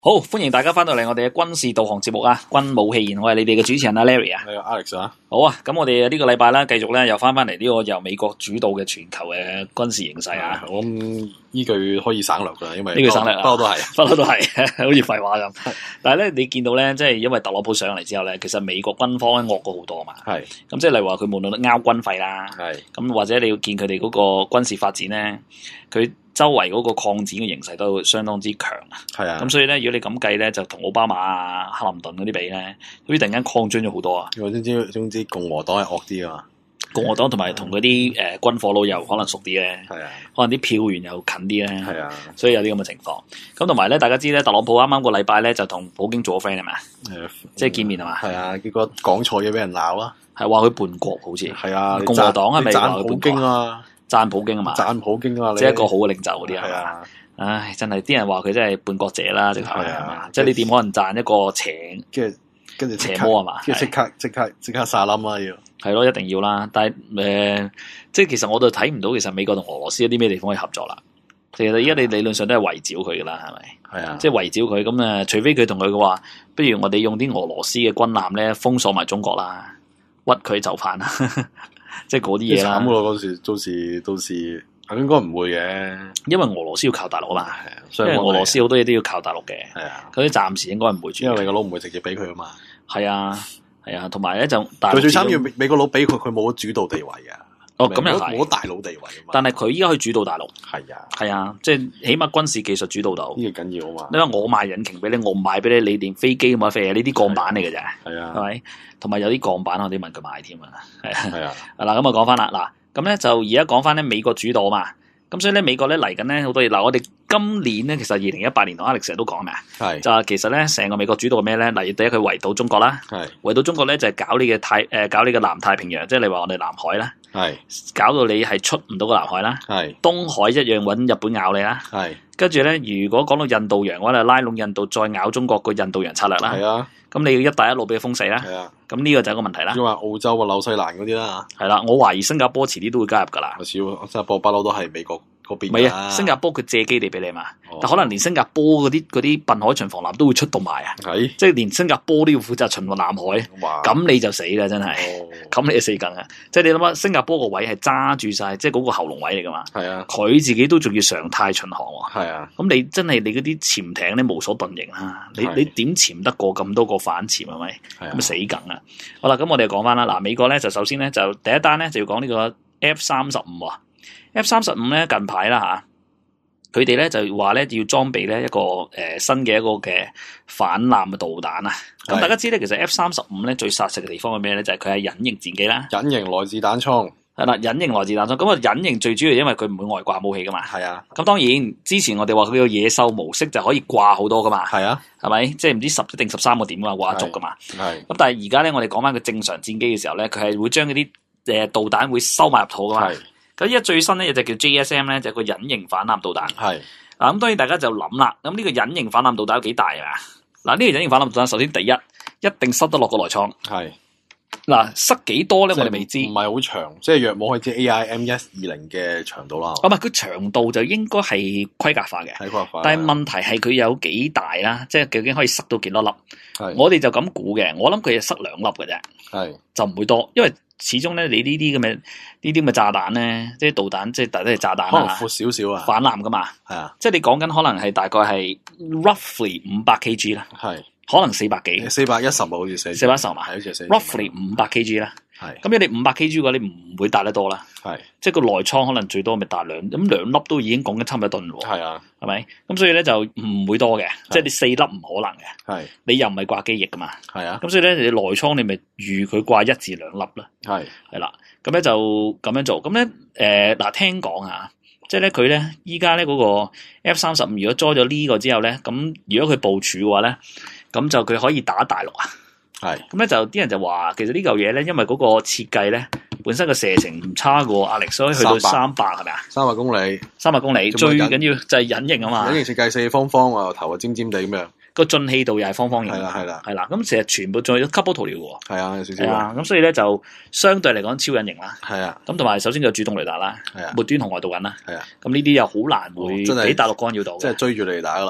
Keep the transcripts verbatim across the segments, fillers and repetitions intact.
好，歡迎大家翻到嚟我哋嘅軍事導航節目啊！軍武戲言，我係你哋嘅主持人阿 Larry 啊。 係啊 Alex 啊。 好啊，咁我哋呢個禮拜啦，繼續咧又翻翻嚟呢個由美國主導嘅全球嘅軍事形勢啊。 我諗呢句可以省略噶啦，因為呢句省略啊， 不嬲都係， 不嬲都係，好似廢話咁。但係咧，你見到咧，即係因為特朗普上嚟之後咧，其實美國軍方咧惡過好多嘛。係。咁即係例如話佢無論拗軍費啦，係。咁或者你要見佢哋嗰個軍事發展咧，佢周圍嗰個擴展嘅形勢都相當之強啊！係啊，咁所以咧，如果你咁計咧，就同奧巴馬啊、克林頓嗰啲比咧，好似突然間擴張咗好多啊！ 我總之總之共和黨係惡啲啊嘛， 共和黨同埋同嗰啲誒軍火佬又可能熟啲咧，係啊，可能啲票源又近啲咧，係啊，所以有啲咁嘅情況。咁同埋咧，大家知咧，特朗普啱啱個禮拜咧就同普京做咗 friend 係咪啊？係，即係見面係嘛？係啊，結果講錯嘢俾人鬧啦， 係話佢叛國好似係啊，共和黨係咪話佢普京啊？ 讚普京啊嘛， 讚普京啊， 即係一個好嘅領袖嗰啲係啊， 唉，真係啲人話佢真係叛國者啦，直頭係嘛，即係你點可能讚一個邪， 跟住跟住邪魔係嘛， 即刻即刻即刻殺冧啦要， 係咯，一定要啦。但係誒、呃，即係其實我都睇唔到，其實美國同俄羅斯有啲咩地方可以合作啦。其實而家你理論上都係圍剿佢噶啦，係咪？係啊，即係圍剿佢咁啊，除非佢同佢嘅話，不如我哋用啲俄羅斯嘅軍艦咧封鎖埋中國啦，屈佢就範啦。即係嗰啲嘢啦， 慘咯！嗰時到時到時應該唔會嘅， 因為俄羅斯要靠大陸啊嘛，因為俄羅斯好多嘢都要靠大陸嘅，係啊，嗰啲暫時應該唔會住， 因為美國佬唔會直接俾佢啊嘛， 係啊係啊，同埋咧就佢最慘要美國佬俾佢，佢冇主導地位啊， 哦咁又係冇大佬地位啊嘛， 但係佢依家可以主導大陸， 係啊係啊，即係起碼軍事技術主導到， 呢個緊要啊嘛， 因為我賣引擎俾你，我唔賣俾你，你連飛機冇得飛啊，呢啲鋼板嚟嘅啫，係啊，係咪？同埋有啲鋼板我哋問佢買添啊，係啊，係啊，嗱咁啊講翻啦，嗱咁咧就而家講翻咧美國主導啊嘛，咁所以咧美國咧嚟緊咧好多嘢，嗱我哋今年咧其實二零一八年同 Alex 成日都講咩啊，係就係其實咧成個美國主導係咩咧？例如第一佢圍堵中國啦，係圍堵中國咧就係搞你嘅太誒搞你嘅南太平洋，即係你話我哋南海啦，係搞到你係出唔到個南海啦，係東海一樣揾日本咬你啦，係跟住咧如果講到印度洋嘅話，就拉攏印度再咬中國個印度洋策略啦，係啊。咁你要一帶一路俾佢封死啦，係啊，咁呢個就係一個問題啦。即係話澳洲啊、紐西蘭嗰啲啦，係啦，我懷疑新加坡遲啲都會加入噶啦。少，新加坡不嬲都係美國嗰邊。唔係啊，新加坡佢借基地俾你嘛，哦、但可能連新加坡嗰啲嗰啲濱海巡防艦都會出動埋啊，係，即係連新加坡都要負責巡邏南海，咁你就死啦，真係，咁、哦、你就死梗啊！即係你諗下，新加坡個位係揸住晒，即係嗰個後龍位嚟噶嘛，係啊，佢自己都仲要常態巡航喎，係啊，咁你真係你嗰啲潛艇咧無所遁形啦，你你點潛得過咁多個反潛係咪？咁死梗啊！好啦，咁我哋講翻啦。嗱，美國咧就首先咧就第一單咧就要講呢個 F 三十五啊。F 三十五咧近排啦吓，佢哋咧就話咧要裝備咧一個誒、呃、新嘅一個嘅反艦嘅導彈啊。咁大家知咧，其實 F 三十五咧最殺食嘅地方係咩咧？就係佢係隱形戰機啦，隱形來自彈倉。係啦，隱形來自彈倉。咁啊，隱形最主要因為佢唔會外掛武器噶嘛。係啊。咁當然之前我哋話佢個野獸模式就可以掛好多噶嘛。係啊。係咪？即係唔知十定十三個點啊，掛足噶嘛。係。咁但係而家咧，我哋講翻佢正常戰機嘅時候咧，佢係會將嗰啲誒導彈會收埋入肚噶嘛。係。咁依家最新咧就叫 J S M 咧，就係個隱形反艦導彈。係。嗱咁當然大家就諗啦，咁呢個隱形反艦導彈有幾大啊？嗱呢個隱形反艦導彈首先第一一定塞得落個內艙。係。嗱，塞幾多咧？我哋未知，唔係好長，即係約莫可以知 A I M 一二零嘅長度啦。啊，唔係，佢長度就應該係規格化嘅，係規格化。但係問題係佢有幾大啦？即係究竟可以塞到幾多粒？係，我哋就咁估嘅。我諗佢係塞兩粒嘅啫，係就唔會多，因為始終咧，你呢啲咁嘅呢啲咁嘅炸彈咧，即係導彈，即係大都係炸彈，可能闊少少啊，反艦噶嘛，係啊，即係你講緊可能係大概係 roughly 五百 kg 啦，係。可能四百幾，四百一十好似四，四百一十嘛，係好似四，roughly 五百 kg 啦，係。咁你哋五百 kg 嘅話，你唔會帶得多啦，係。即係個內艙可能最多咪帶兩，咁兩粒都已經講緊差唔多一噸喎，係啊，係咪？咁所以咧就唔會多嘅，即係你四粒唔可能嘅，係。你又唔係掛機翼噶嘛，係啊。咁所以咧，你內艙你咪預佢掛一至兩粒啦，係，係啦。咁咧就咁樣做，咁咧誒嗱，聽講啊。即係咧，佢咧依家咧嗰個 F 三十五，如果裝咗呢個之後咧，咁如果佢部署嘅話咧，咁就佢可以打大陸啊。係。咁咧就啲人就話，其實呢嚿嘢咧，因為嗰個設計咧，本身個射程唔差過壓力，所以去到三百係咪啊？三百公里。三百公里，最緊要就係隱形啊嘛。隱形設計四方方啊，頭啊尖尖地咁樣。個進氣度又係方方形，係啦係啦，係啦。咁其實全部仲有 couple 塗料喎，係啊有少少。係啊，咁所以咧就相對嚟講超隱形啦。係啊。咁同埋首先就主動雷達啦，係啊，末端紅外導引啦，係啊。咁呢啲又好難會俾大陸干擾到，即係追住你打噶啦。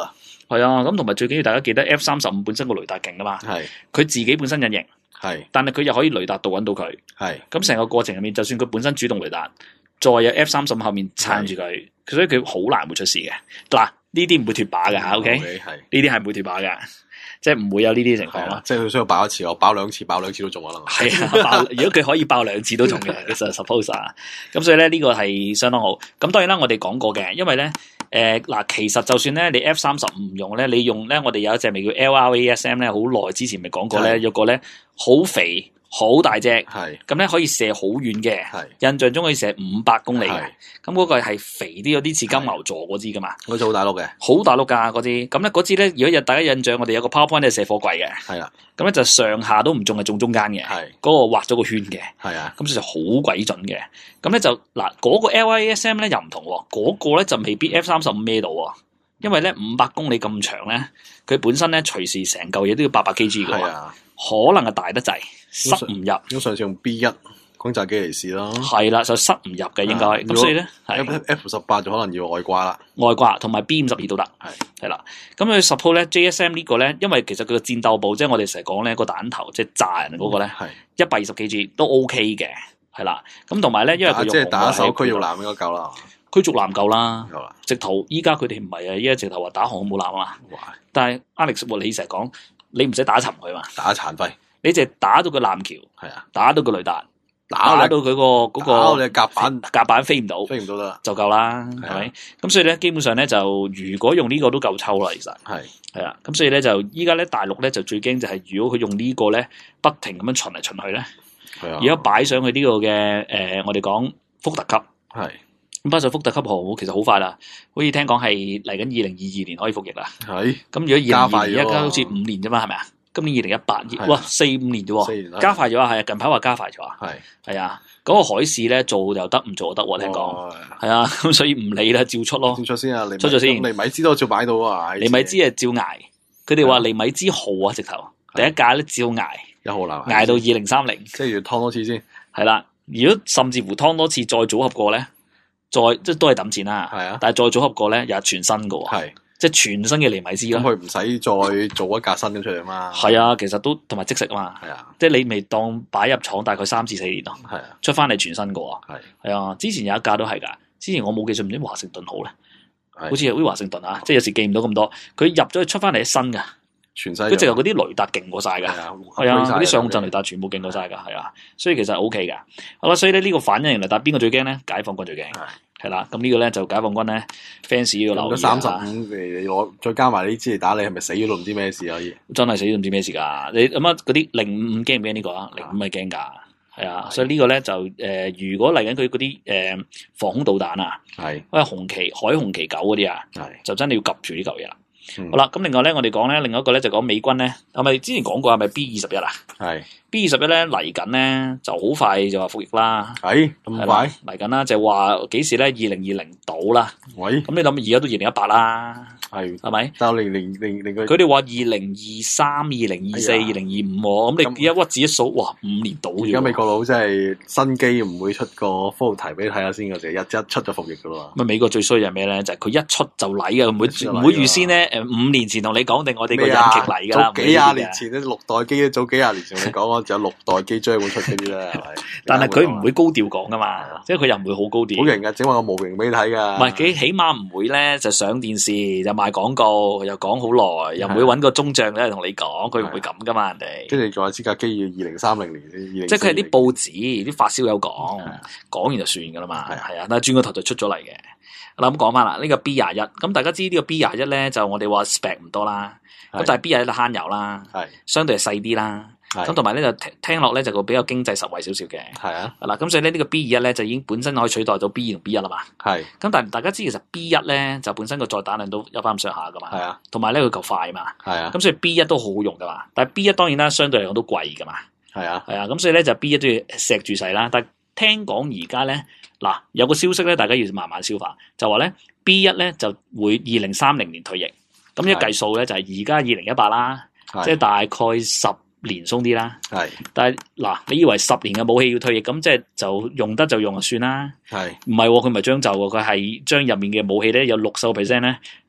係啊，咁同埋最緊要大家記得 F 三十五本身個雷達勁噶嘛， 係佢自己本身隱形， 係， 但係佢又可以雷達導引到佢， 係， 咁成個過程入面，就算佢本身主動雷達，再有 F 三十五後面撐住佢，所以佢好難會出事嘅。嗱，呢啲唔會脫靶嘅吓 ，OK， 係呢啲係唔會脫靶嘅。即係唔會有呢啲情況咯， 即係佢需要爆一次，我爆兩次，爆兩次都中可能。 係啊，爆如果佢可以爆兩次都中嘅，其實 suppose 啊，咁所以咧呢個係相當好。咁當然啦，我哋講過嘅，因為咧誒嗱，其實就算咧你 F 三十五唔用咧，你用咧我哋有一隻咪叫 L R A S M 咧，好耐之前咪講過咧，有個咧好肥。好大隻，係咁咧可以射好遠嘅，印象中可以射五百公里嘅。咁嗰個係肥啲，有啲似金牛座嗰支噶嘛。嗰支好大碌嘅，好大碌噶嗰支。咁咧嗰支咧，如果有大家印象，我哋有個 PowerPoint 係射貨櫃嘅，係啦。咁咧就上下都唔中，係中中間嘅。係嗰個畫咗個圈嘅，係啊。咁所以就好鬼準嘅。咁咧就嗱嗰個 L I A S M 咧又唔同，嗰個咧就未必 F 三十五孭到，因為咧五百公里咁長咧，佢本身咧隨時成嚿嘢都要八百 K G 嘅，可能係大得滯。塞唔入，咁上次用 B 一轟炸機嚟試咯，係啦，就塞唔入嘅應該，咁所以咧 F 十八就可能要外掛啦，外掛同埋 B 五十二都得，係係啦，咁佢 support 咧 J S M 呢個咧，因為其實佢個戰鬥部即係我哋成日講咧個彈頭即係炸人嗰個咧，係一百二十 K G 都 OK 嘅，係啦，咁同埋咧因為佢用即係打手驅逐艦應該夠啦，驅逐艦夠啦，夠啦，直頭依家佢哋唔係啊，依家直頭話打航空母艦啊嘛，但係 Alex 你成日講你唔使打沉佢嘛，打殘廢。你淨係打到個艦橋，係啊，打到個雷達，打到佢個嗰個甲板，甲板飛唔到，飛唔到得就夠啦，係咪？咁所以咧，基本上咧就如果用呢個都夠抽啦，其實係係啊，咁所以咧就依家咧大陸咧就最驚就係如果佢用呢個咧不停咁樣巡嚟巡去咧，係啊，而家擺上去呢個嘅誒，我哋講福特級係咁，擺上福特級號其實好快啦，好似聽講係嚟緊二零二二年可以服役啦，係咁如果二零二二年而家好似五年啫嘛，係咪啊？今年二零一八，哇，四五年啫，加快咗啊！係啊，近排話加快咗啊，係係啊，嗰個海事咧做就得，唔做就得，聽講係啊，咁所以唔理啦，照出咯，照出先啊，出咗先，尼米茲都照擺到啊，尼米茲係照捱，佢哋話尼米茲號啊，直頭第一架咧照捱，一號啦，捱到二零三零，即係要劏多次先，係啦，如果甚至乎劏多次再組合過咧，再即係都係揼錢啦，係啊，但係再組合過咧又係全新嘅喎，係。即係全新嘅尼米茲咯，咁佢唔使再做一架新嘅出嚟嘛？係啊，其實都同埋即食啊嘛。係啊，即係你未當擺入廠大概三至四年咯。係啊，出翻嚟全新嘅喎。係係啊，之前有一架都係㗎。之前我冇記錯，唔知華盛頓好咧，好似係華盛頓啊。即係有時記唔到咁多。佢入咗去出翻嚟新㗎，全新。佢直頭嗰啲雷達勁過晒㗎。係啊，係啊，嗰啲上陣雷達全部勁過晒㗎。係啊，所以其實 O K 㗎。好啦，所以咧呢個反應雷達邊個最驚咧？解放軍最驚。係啦，咁呢個咧就解放軍咧 fans 要留意三十五嚟你攞，再加埋呢支嚟打你，係咪死咗都唔知咩事可以？真係死咗唔知咩事㗎？你諗下嗰啲零五驚唔驚呢個啊？零五係驚㗎，係啊，所以呢個咧就誒、呃，如果嚟緊佢嗰啲誒防空導彈啊，係，因為紅旗海紅旗九嗰啲啊，係，就真係要及住呢嚿嘢啦。好啦，咁另外咧，我哋講咧，另外一個咧就講美軍咧，係咪之前講過係咪 B 二十一啊？係 B 二十一咧嚟緊咧就好快就話服役啦。係咁快嚟緊啦，就話幾時咧？二零二零到啦。喂，咁你諗而家都二零一八啦，係係咪？但係零零零零佢哋話二零二三、二零二四、二零二五，咁你而家屈指一數，哇，五年到嘅。而家美國佬真係新機唔會出個 photo 題俾你睇下先嘅，就一一出就服役噶啦。咁美國最衰係咩咧？就係佢一出就嚟嘅，唔會唔會預先咧？誒，五年前同你講定我哋個引擎嚟噶啦。早幾廿年前咧，六代機早幾廿年前同你講，仲有六代機將會出嗰啲咧，係咪？但係佢唔會高調講噶嘛，即係佢又唔會好高調。好型噶，整埋個模型俾你睇噶。唔係，佢起碼唔會咧，就上電視就賣廣告，又講好耐，又唔會揾個中將咧同你講，佢唔會咁噶嘛，人哋。跟住仲有資格機要二零三零年先。即係佢係啲報紙、啲發燒友講，講完就算噶啦嘛。係啊，但係轉個頭就出咗嚟嘅。嗱咁講翻啦，呢個 B 廿一，咁大家知呢個 B 廿一咧，就我哋話 spec 唔多啦，咁但係 B 廿一就慳油啦，係相對係細啲啦，咁同埋咧就聽聽落咧就個比較經濟實惠少少嘅，係啊，嗱咁所以咧呢個 B 廿一咧就已經本身可以取代到 B 二同 B 一啦嘛，係，咁但係大家知其實 B 一咧就本身個載彈量都有翻咁上下噶嘛，係啊，同埋咧佢夠快嘛，係啊，咁所以 B 一都好好用噶嘛，但係 B 一當然啦相對嚟講都貴噶嘛，係啊，係啊，咁所以咧就 B 一都要錫住細啦，但係聽講而家咧嗱有個消息咧大家要慢慢消化，就話咧 B 一咧就會二零三零年退役，咁一計數咧就係而家二零一八啦，即係大概十年鬆啲啦。係，但係嗱，你以為十年嘅武器要退役，咁即係就用得就用就算啦。係，唔係佢唔係將就喎，佢係將入面嘅武器咧有六十個 percent 咧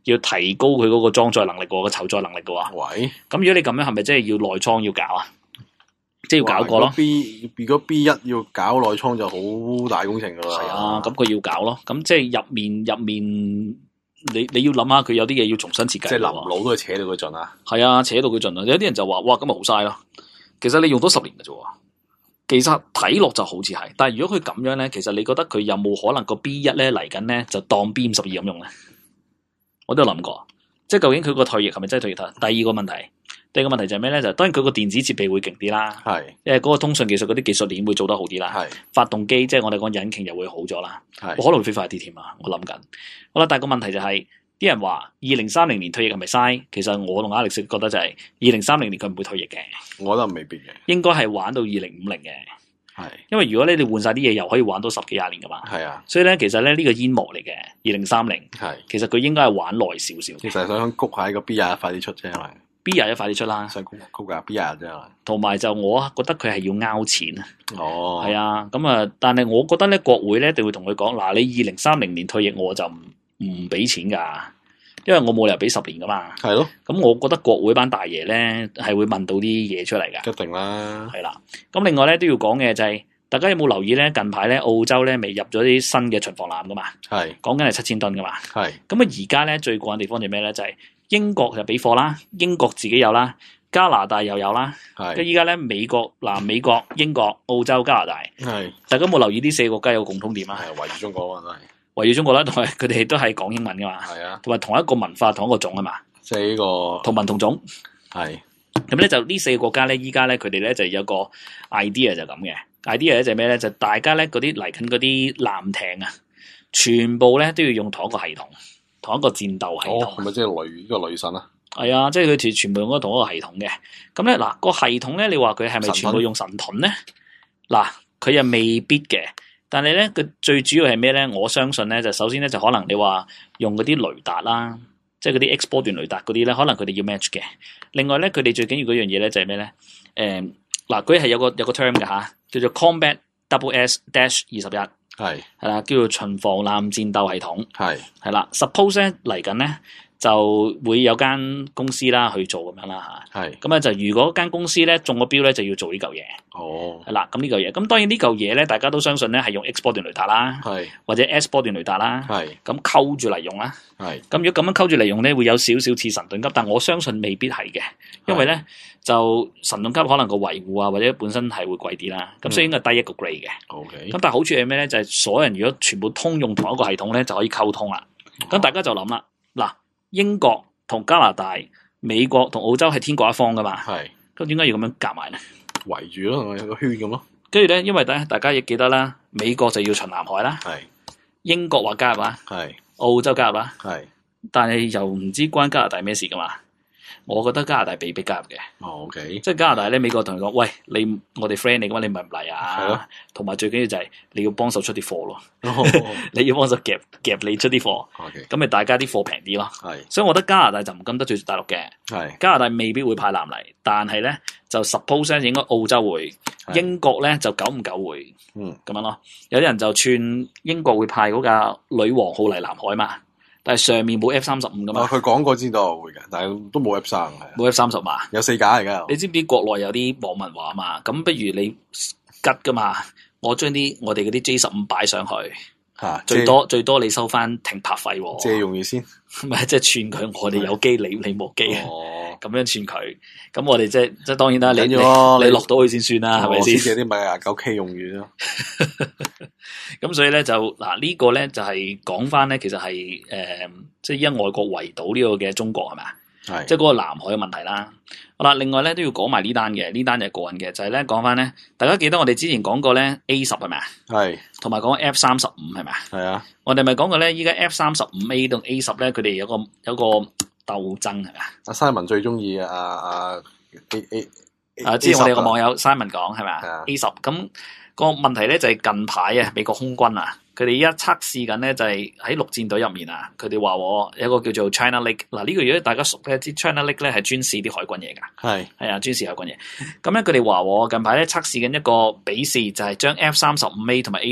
要提高佢嗰個裝載能力喎，個籌載能力嘅喎。 喂， 咁如果你咁樣係咪即係要內倉要搞啊？即係要搞過咯。 B 如果 B 一要搞內倉就好大工程噶啦。 係啊，咁佢要搞咯。咁即係入面入面，你你要諗下佢有啲嘢要重新設計。 即係林老都係扯到佢盡啊。 係啊，扯到佢盡啊！有啲人就話：哇，咁咪好嘥咯。其實你用多十年嘅啫。其實睇落就好似係，但係如果佢咁樣咧，其實你覺得佢有冇可能個 B 一咧嚟緊咧就當 B 五十二咁用咧？我都有諗過，即係究竟佢個退役係咪真係退役得？第二個問題，第二個問題就係咩咧？就係、當然佢個電子設備會勁啲啦，係，因為嗰個通訊技術嗰啲技術鏈會做得好啲啦，係，發動機即係我哋講引擎又會好咗啦，係，可能會飛快啲添啊！我諗緊，好啦，但係個問題就係、是。啲人話二零三零年退役係咪嘥？其實我同亞力士覺得就係二零三零年佢唔會退役嘅。我覺得未必嘅，應該係玩到二零五零嘅。係，因為如果你哋換晒啲嘢，又可以玩到十幾廿年噶嘛。係啊，所以咧其實咧呢個煙幕嚟嘅二零三零。係，其實佢應該係玩耐少少。其實想谷下呢個 B 廿一快啲出啫，係咪 B 廿一快啲出啦。想谷谷下 B 廿一啫係咪？同埋就我覺得佢係要拗錢啊。哦，係啊，咁啊，但係我覺得咧國會咧一定會同佢講嗱，你二零三零年退役我就唔。唔俾錢噶，因為我冇理由俾十年噶嘛。係咯，咁我覺得國會班大爺咧係會問到啲嘢出嚟噶。一定啦，係啦。咁另外咧都要講嘅就係、是，大家有冇留意咧？近排咧澳洲咧未入咗啲新嘅巡防艦噶嘛？係，講緊係七千噸噶嘛。係，咁啊而家咧最過癮地方就咩咧？就係、是、英國就俾貨啦，英國自己有啦，加拿大又有啦。係，跟住依家咧美國嗱、呃，美國、英國、澳洲、加拿大。係，大家有冇留意呢四個國家有個共通點啊？係圍住中國啊，都係。圍繞中國啦，同埋佢哋都係講英文噶嘛，係啊，同埋同一個文化、同一個種啊嘛，即係呢個同文同種，係咁咧就呢四個國家咧，依家咧佢哋咧就有個 idea 就咁嘅 idea 咧就係咩咧？就大家咧嗰啲嚟緊嗰啲艦艇啊，全部咧都要用同一個系統，同一個戰鬥系統，係咪即係雷呢個雷神啊？係啊，即係佢全全部用咗同一個系統嘅。咁咧嗱個系統咧，你話佢係咪全部用神盾咧？嗱，佢又未必嘅。但係咧，佢最主要係咩咧？我相信咧，就首先咧，就可能你話用嗰啲雷達啦，即係嗰啲 X 波段雷達嗰啲咧，可能佢哋要 match 嘅。另外咧，佢哋最緊要嗰樣嘢咧就係咩咧？誒、嗯，嗱，佢係有個有個 term 嘅吓，叫做 Combat Double S Dash 二十一，係係啦，叫做巡防艦戰鬥系統，係係啦。Suppose 咧嚟緊咧。就會有間公司啦去做咁樣啦嚇，係咁咧就如果間公司咧中個標咧就要做呢嚿嘢，哦係啦，咁呢嚿嘢，咁當然呢嚿嘢咧大家都相信咧係用 X 波段雷達啦，係或者 S 波段雷達啦，係咁溝住嚟用啦，係咁如果咁樣溝住嚟用咧會有少少似神盾級，但我相信未必係嘅，因為咧就神盾級可能個維護啊或者本身係會貴啲啦，咁所以應該係低一個 grade 嘅，OK，咁但係好處係咩咧？就係、是、所有人如果全部通用同一個系統咧就可以溝通啦，咁、哦、大家就諗啦，嗱。英國同加拿大、美國同澳洲係天各一方噶嘛？係，咁點解要咁樣夾埋咧？圍住咯，有個圈咁咯。跟住咧，因為咧，大家亦記得啦，美國就要巡南海啦。係，英國話加入啦。係，澳洲加入啦。係，但係又唔知關加拿大咩事噶嘛？我覺得加拿大被逼加入嘅。哦 OK，即係加拿大咧，美國同佢講：喂，你我哋 friend 嚟噶嘛，你咪唔嚟啊？係咯。同埋最緊要就係你要幫手出啲貨咯。哦、你要幫手夾夾你出啲貨。OK，咁咪大家啲貨平啲咯。係。所以我覺得加拿大就唔敢得罪大陸嘅。係。加拿大未必會派艦嚟，但係咧就 suppose 應該澳洲會，英國咧就久唔久會。嗯。咁樣咯，有啲人就串英國會派嗰架女王號嚟南海嘛。但係上面冇 F 三十五噶嘛？佢講過知道會嘅，但係都冇 F 三十，冇 F 三十嘛？有四架嚟噶。你知唔知國內有啲網民話嘛？咁不如你吉噶嘛？我將啲我哋嗰啲 J 十五擺上去，吓、啊、最多最多你收翻停泊費。借用意先，唔係即係串佢，我哋有機，你你冇機。哦，咁樣串佢，咁我哋即係即係當然啦。你你你落到去先算啦，係咪先？借啲咪廿九 K 用完咯。咁所以咧就嗱、這個、呢個咧就係講翻咧，其實係誒、呃、即係因外國圍堵呢個嘅中國係咪啊？係即係嗰個南海嘅問題啦。好啦，另外咧都要講埋呢單嘅，呢單就係個人嘅，就係咧講翻咧，大家記得我哋之前講過咧 A 十係咪啊？係，同埋講 F 三十五係咪啊？係啊。我哋咪講過咧，依家 F 三十五 A 同 A 十咧，佢哋有個有個鬥爭係咪啊？阿 Simon 最中意啊啊 A A 啊！之前我哋有個網友 Simon 講係咪啊 ？A 十咁。個問題咧就係近排啊，美國空軍啊，佢哋依家測試緊咧就係喺陸戰隊入面啊，佢哋話有一個叫做 China Lake 嗱，呢個如果大家熟咧，知 China Lake 咧係專試啲海軍嘢噶，係係啊，專試海軍嘢。咁咧佢哋話近排咧測試緊一個比試，就係將 F 三十五 A 同埋 A 十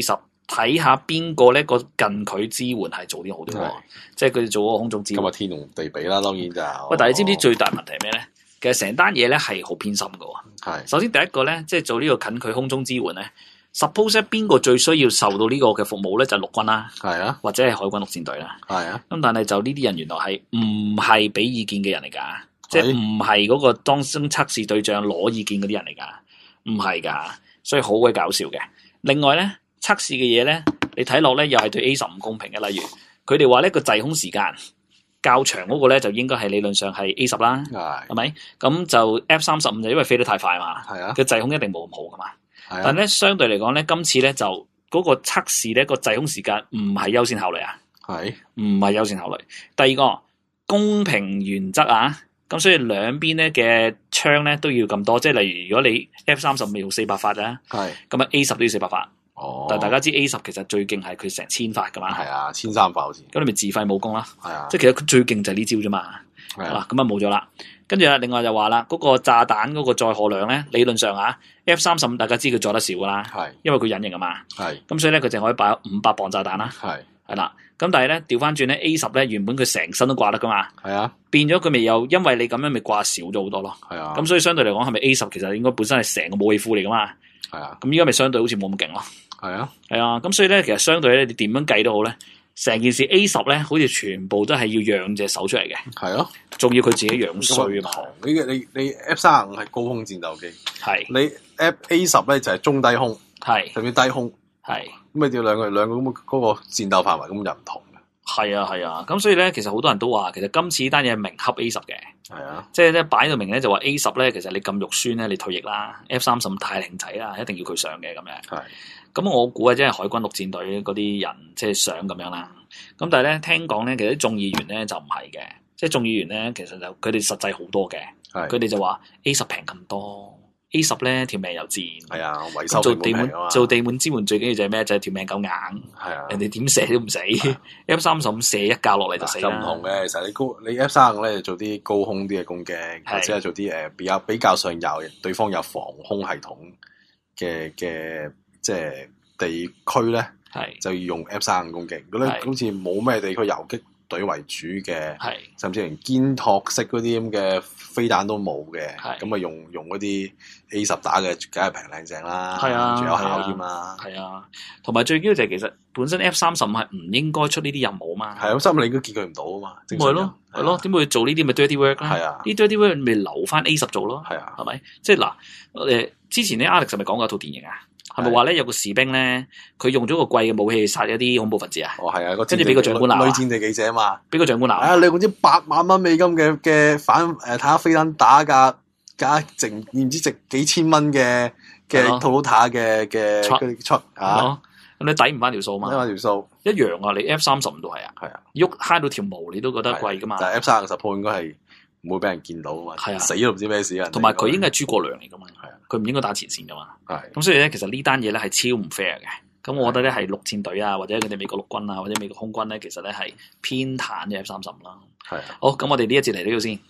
睇下邊個咧個近距支援係做啲好啲喎，即係佢哋做嗰個空中支援。 咁啊天同地比啦，當然就喂，但係你知唔知最大問題係咩咧？其實成單嘢咧係好偏心㗎喎。 係首先第一個咧，即係做呢個近距空中支援咧 ，suppose 邊個最需要受到呢個嘅服務咧，就係陸軍啦， 係啊， 或者係海軍陸戰隊啦， 係啊。 咁但係就呢啲人原來係唔係俾意見嘅人嚟㗎，即係唔係嗰個當中測試對象攞意見嗰啲人嚟㗎，唔係㗎，所以好鬼搞笑嘅。另外咧，測試嘅嘢咧，你睇落咧又係對 A 十唔公平嘅。例如佢哋話呢個滯空時間較長嗰個咧，就應該係理論上係 A 十啦，係咪？咁就 F 三十五就因為飛得太快嘛，係啊，佢滯空一定冇咁好噶嘛。啊、但咧相對嚟講咧，今次咧就嗰個測試咧個滯空時間唔係優先考慮啊，係唔係優先考慮？第二個公平原則啊，咁所以兩邊咧嘅槍咧都要咁多，即係例如如果你 F 三十五用四百發啊，係咁啊 A 十都要四百發。哦，但係大家知 A 十其實最勁係佢成千發噶嘛，係啊，千三發好似， 咁你咪自廢武功啦，係啊， 即係其實佢最勁就係呢招啫嘛，係啦，咁啊冇咗啦，跟住啊，另外就話啦，嗰、嗰個炸彈嗰個載荷量咧，理論上啊 F 三十五大家知佢載得少噶啦，係，因為佢隱形啊嘛，係，咁所以咧佢淨可以擺五百磅炸彈啦，係，係啦，咁但係咧調翻轉咧 A 十咧原本佢成身都掛得噶嘛，係啊，變咗佢咪又因為你咁樣咪掛少咗好多咯，係啊，咁所以相對嚟講係咪 A 十其實應該本身係成個武器庫嚟噶嘛，係啊，咁依家咪相對好似冇咁勁咯。係啊，係啊，咁所以咧，其實相對咧，你點樣計都好咧，成件事 A 十咧，好似全部都係要讓隻手出嚟嘅。係咯，仲要佢自己樣衰啊嘛。 你你你 F 三十五係高空戰鬥機，係你 F A 十咧就係中低空，係甚至低空，係咁咪要兩個兩個咁嗰個戰鬥範圍咁又唔同嘅。係啊係啊，咁所以咧，其實好多人都話，其實今次單嘢係明恰 A 十嘅。係啊，即係咧擺到明咧就話 A 十咧，其實你咁肉酸咧，你退役啦 ，F 三十五太靚仔啦，一定要佢上嘅咁樣。係。咁我估啊，即係海軍陸戰隊嗰啲人即係想咁樣啦。咁但係咧，聽講咧，其實啲眾議員咧就唔係嘅，即係眾議員咧，其實就佢哋實際好多嘅。係，佢哋就話 A 十平咁多 ，A 十咧條命又賤。係啊，維修做地滿做地滿支援最緊要就係咩？就係、是、條命夠硬。係啊，人哋點射都唔死。F 三十五射一架落嚟就死啦。就唔同嘅，其實你高你 F 三十五咧做啲高空啲嘅攻擊，或者係做啲誒比較比較上有對方有防空系統嘅嘅。即係地區咧，就要用 F 三十五攻擊。如果你好似冇咩地區游擊隊為主嘅，甚至連肩托式嗰啲咁嘅飛彈都冇嘅，咁啊用用嗰啲 A 十打嘅，梗係平靚正啦，係啊，仲有效添啦。係啊，同埋最緊要就係其實本身 F 三十五係唔應該出呢啲任務嘛。係啊，心你應該見佢唔到啊嘛。咪係咯，係咯，點會做呢啲咪 dirty work 咧？係啊，啲 dirty work 咪留翻 A 十做咯。係啊，係咪？即係嗱，誒之前咧 Alex 咪講過一套電影啊？係咪話咧有個士兵咧，佢用咗個貴嘅武器殺一啲恐怖分子啊？哦，係啊，跟住俾個長官鬧，女戰地記者啊嘛，俾個長官鬧。啊，你用啲八萬蚊美金嘅嘅反誒坦克飛彈打架架值唔知值幾千蚊嘅嘅 Toyota 嘅嘅出啊？咁你抵唔翻條數嘛？抵翻條數一樣啊！你 F 三十五都係啊，係啊，喐揩到條毛你都覺得貴噶嘛？但係 F 三十鋪應該係唔會俾人見到啊嘛，係啊，死都唔知咩事啊！同埋佢應該係諸葛亮嚟噶嘛，係啊，佢唔應該打前線噶嘛，係。咁所以咧，其實呢單嘢咧係超唔 fair 嘅。咁我覺得咧係陸戰隊啊，或者佢哋美國陸軍啊，或者美國空軍咧，其實咧係偏袒嘅 F 三十五啦。係啊。好，咁我哋呢一節嚟呢度先。